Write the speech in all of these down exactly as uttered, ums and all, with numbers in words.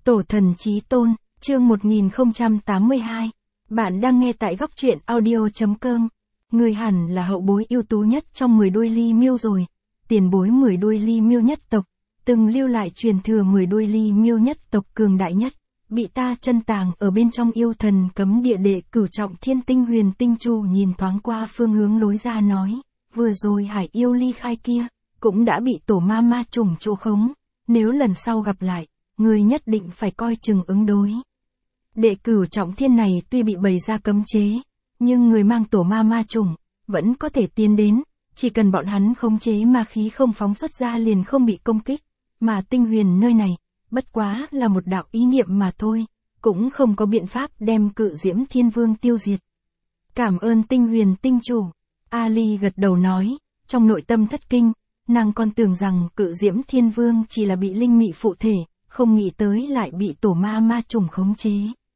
Tổ thần chí tôn, chương một nghìn không trăm tám mươi hai. Bạn đang nghe tại góc truyện audio.com. Người hẳn là hậu bối ưu tú nhất trong mười đuôi ly miêu rồi. Tiền bối mười đuôi ly miêu nhất tộc, từng lưu lại truyền thừa mười đuôi ly miêu nhất tộc cường đại nhất, bị ta chân tàng ở bên trong yêu thần cấm địa đệ cửu trọng thiên tinh huyền tinh chu nhìn thoáng qua phương hướng lối ra nói, vừa rồi hải yêu ly khai kia, cũng đã bị tổ ma ma trùng chỗ khống, nếu lần sau gặp lại, người nhất định phải coi chừng ứng đối. Đệ cửu trọng thiên này tuy bị bày ra cấm chế, nhưng người mang tổ ma ma trùng, vẫn có thể tiến đến, chỉ cần bọn hắn khống chế ma khí không phóng xuất ra liền không bị công kích, mà tinh huyền nơi này, bất quá là một đạo ý niệm mà thôi, cũng không có biện pháp đem cự diễm thiên vương tiêu diệt. Cảm ơn tinh huyền tinh chủ, Ali gật đầu nói, trong nội tâm thất kinh, nàng còn tưởng rằng cự diễm thiên vương chỉ là bị linh mị phụ thể, không nghĩ tới lại bị tổ ma ma trùng khống chế.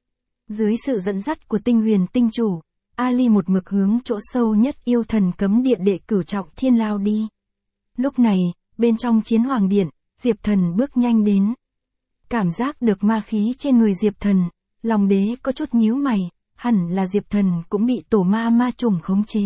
Dưới sự dẫn dắt của tinh huyền tinh chủ, Ali một mực hướng chỗ sâu nhất yêu thần cấm địa đệ cửu trọng thiên lao đi. Lúc này, bên trong chiến hoàng điện, Diệp Thần bước nhanh đến. Cảm giác được ma khí trên người Diệp Thần, lòng đế có chút nhíu mày, hẳn là Diệp Thần cũng bị tổ ma ma trùng khống chế.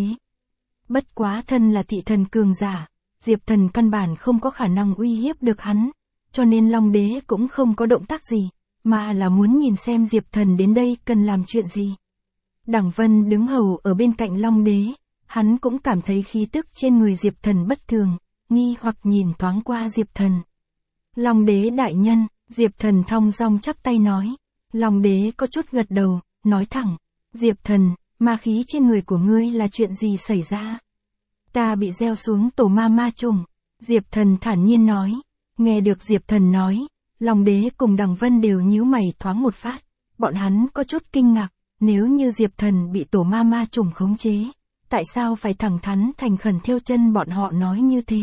Bất quá thân là thị thần cường giả, Diệp Thần căn bản không có khả năng uy hiếp được hắn, cho nên Long Đế cũng không có động tác gì, mà là muốn nhìn xem Diệp Thần đến đây cần làm chuyện gì. Đẳng Vân đứng hầu ở bên cạnh Long Đế, hắn cũng cảm thấy khí tức trên người Diệp Thần bất thường, nghi hoặc nhìn thoáng qua Diệp Thần. Long Đế đại nhân, Diệp Thần thong dong chắp tay nói. Long Đế có chút gật đầu, nói thẳng, Diệp Thần, ma khí trên người của ngươi là chuyện gì xảy ra? Ta bị gieo xuống tổ ma ma trùng, Diệp Thần thản nhiên nói. Nghe được Diệp Thần nói, Long Đế cùng Đẳng Vân đều nhíu mày thoáng một phát, bọn hắn có chút kinh ngạc, nếu như Diệp Thần bị tổ ma ma trùng khống chế, tại sao phải thẳng thắn thành khẩn theo chân bọn họ nói như thế?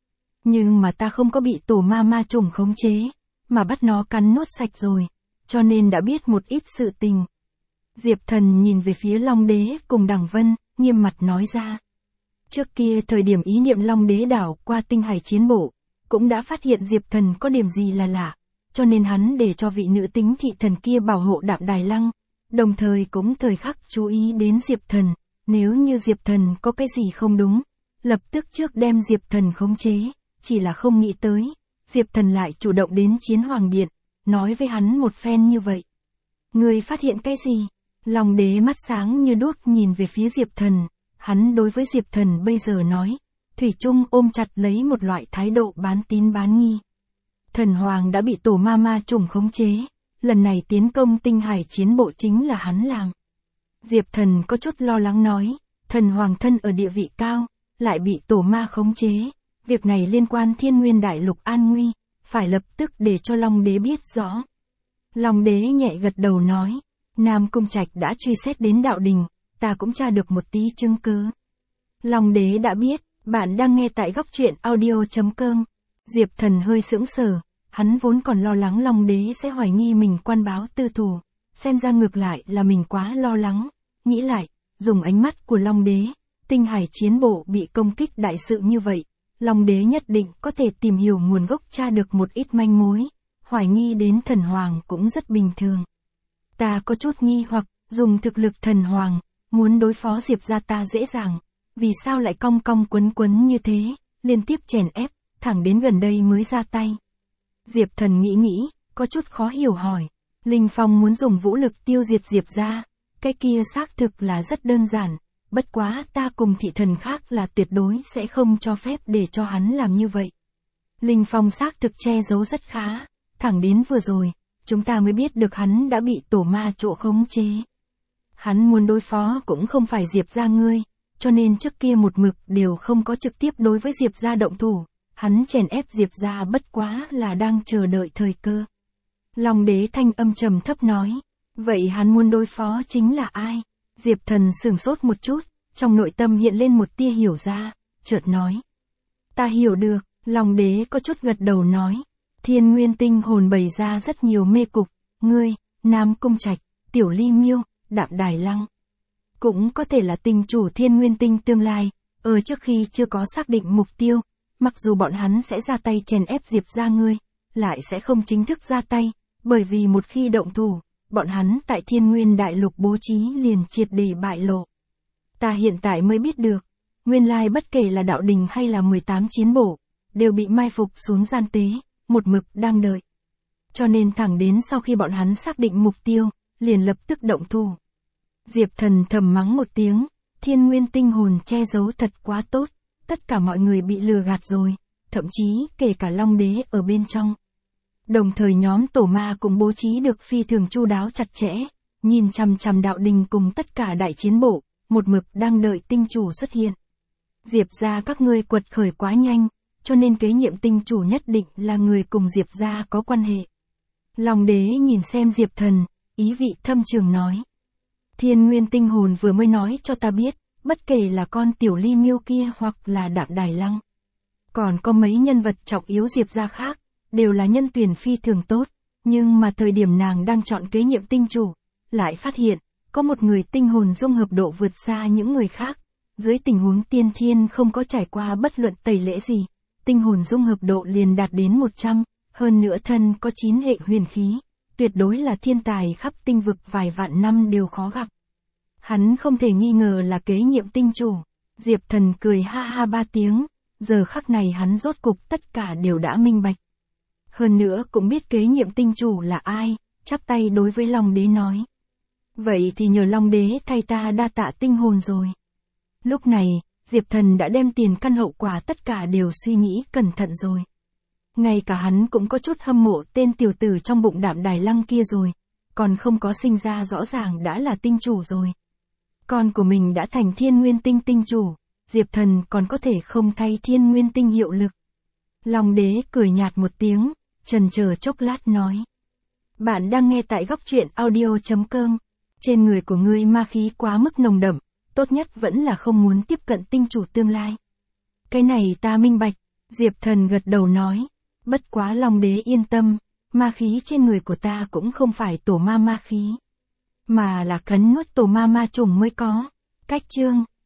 Nhưng mà ta không có bị tổ ma ma trùng khống chế, mà bắt nó cắn nuốt sạch rồi, cho nên đã biết một ít sự tình. Diệp Thần nhìn về phía Long Đế cùng Đẳng Vân, nghiêm mặt nói ra. Trước kia thời điểm ý niệm Long Đế đảo qua tinh hải chiến bộ, cũng đã phát hiện Diệp Thần có điểm gì là lạ, cho nên hắn để cho vị nữ tính thị thần kia bảo hộ Đạm Đài Lăng, đồng thời cũng thời khắc chú ý đến Diệp Thần, nếu như Diệp Thần có cái gì không đúng, lập tức trước đem Diệp Thần khống chế, chỉ là không nghĩ tới, Diệp Thần lại chủ động đến Chiến Hoàng Điện, nói với hắn một phen như vậy. Người phát hiện cái gì? Long Đế mắt sáng như đuốc nhìn về phía Diệp Thần, hắn đối với Diệp Thần bây giờ nói, thủy chung ôm chặt lấy một loại thái độ bán tín bán nghi. Thần Hoàng đã bị tổ ma ma trùng khống chế, lần này tiến công tinh hải chiến bộ chính là hắn làm. Diệp Thần có chút lo lắng nói, Thần Hoàng thân ở địa vị cao, lại bị tổ ma khống chế, việc này liên quan Thiên Nguyên Đại Lục an nguy, phải lập tức để cho Long Đế biết rõ. Long Đế nhẹ gật đầu nói, Nam Cung Trạch đã truy xét đến đạo đình, ta cũng tra được một tí chứng cứ. Long Đế đã biết, bạn đang nghe tại góc truyện audio.com. Diệp Thần hơi sững sờ, hắn vốn còn lo lắng Long Đế sẽ hoài nghi mình quan báo tư thù, xem ra ngược lại là mình quá lo lắng, nghĩ lại, dùng ánh mắt của Long Đế, tinh hải chiến bộ bị công kích đại sự như vậy, Long Đế nhất định có thể tìm hiểu nguồn gốc tra được một ít manh mối, hoài nghi đến Thần Hoàng cũng rất bình thường. Ta có chút nghi hoặc, dùng thực lực Thần Hoàng, muốn đối phó Diệp gia ta dễ dàng, vì sao lại cong cong quấn quấn như thế, liên tiếp chèn ép, thẳng đến gần đây mới ra tay. Diệp Thần nghĩ nghĩ, có chút khó hiểu hỏi, Linh Phong muốn dùng vũ lực tiêu diệt Diệp gia, cái kia xác thực là rất đơn giản, bất quá ta cùng thị thần khác là tuyệt đối sẽ không cho phép để cho hắn làm như vậy. Linh Phong xác thực che giấu rất khá, thẳng đến vừa rồi, chúng ta mới biết được hắn đã bị tổ ma chỗ khống chế. Hắn muốn đối phó cũng không phải Diệp gia ngươi, cho nên trước kia một mực đều không có trực tiếp đối với Diệp gia động thủ, hắn chèn ép Diệp gia bất quá là đang chờ đợi thời cơ. Long Đế thanh âm trầm thấp nói, vậy hắn muốn đối phó chính là ai? Diệp Thần sửng sốt một chút, trong nội tâm hiện lên một tia hiểu ra, chợt nói. Ta hiểu được, Long Đế có chút gật đầu nói, Thiên Nguyên Tinh hồn bày ra rất nhiều mê cục, ngươi, Nam Cung Trạch, Tiểu Ly Miêu, Đạm Đài Lăng. Cũng có thể là tinh chủ Thiên Nguyên Tinh tương lai, ở trước khi chưa có xác định mục tiêu, mặc dù bọn hắn sẽ ra tay chèn ép Diệp gia ngươi, lại sẽ không chính thức ra tay, Bởi vì một khi động thủ, bọn hắn tại Thiên Nguyên Đại Lục bố trí liền triệt để bại lộ. Ta hiện tại mới biết được, nguyên lai bất kể là đạo đình hay là mười tám chiến bộ, đều bị mai phục xuống gian tế, một mực đang đợi. Cho nên thẳng đến sau khi bọn hắn xác định mục tiêu, liền lập tức động thủ. Diệp Thần thầm mắng một tiếng, Thiên Nguyên tinh hồn che giấu thật quá tốt, tất cả mọi người bị lừa gạt rồi, thậm chí kể cả Long Đế ở bên trong. Đồng thời nhóm tổ ma cũng bố trí được phi thường chu đáo chặt chẽ, nhìn chằm chằm đạo đình cùng tất cả đại chiến bộ, một mực đang đợi tinh chủ xuất hiện. Diệp gia các ngươi quật khởi quá nhanh, cho nên kế nhiệm tinh chủ nhất định là người cùng Diệp gia có quan hệ. Long Đế nhìn xem Diệp Thần, ý vị thâm trường nói. Thiên Nguyên tinh hồn vừa mới nói cho ta biết, bất kể là con tiểu ly miêu kia hoặc là Đạm Đài Lăng. Còn có mấy nhân vật trọng yếu Diệp gia khác, đều là nhân tuyển phi thường tốt, nhưng mà thời điểm nàng đang chọn kế nhiệm tinh chủ, lại phát hiện, có một người tinh hồn dung hợp độ vượt xa những người khác. Dưới tình huống tiên thiên không có trải qua bất luận tẩy lễ gì, tinh hồn dung hợp độ liền đạt đến một trăm, hơn nữa thân có chín hệ huyền khí, tuyệt đối là thiên tài khắp tinh vực vài vạn năm đều khó gặp. Hắn không thể nghi ngờ là kế nhiệm tinh chủ. Diệp Thần cười ha ha ba tiếng, giờ khắc này hắn rốt cục tất cả đều đã minh bạch. Hơn nữa cũng biết kế nhiệm tinh chủ là ai, chắp tay đối với Long Đế nói. Vậy thì nhờ Long Đế thay ta đa tạ tinh hồn rồi. Lúc này, Diệp Thần đã đem tiền căn hậu quả tất cả đều suy nghĩ cẩn thận rồi. Ngay cả hắn cũng có chút hâm mộ tên tiểu tử trong bụng Đạm Đài Lăng kia rồi, còn không có sinh ra rõ ràng đã là tinh chủ rồi. Con của mình đã thành Thiên Nguyên tinh tinh chủ, Diệp Thần còn có thể không thay Thiên Nguyên tinh hiệu lực. Long Đế cười nhạt một tiếng, chần chờ chốc lát nói. Bạn đang nghe tại góc truyện audio chấm com. Trên người của ngươi ma khí quá mức nồng đậm, tốt nhất vẫn là không muốn tiếp cận tinh chủ tương lai. Cái này ta minh bạch, Diệp Thần gật đầu nói. Bất quá Long Đế yên tâm, ma khí trên người của ta cũng không phải tổ ma ma khí, mà là cấn nuốt tổ ma ma trùng mới có. Cách chương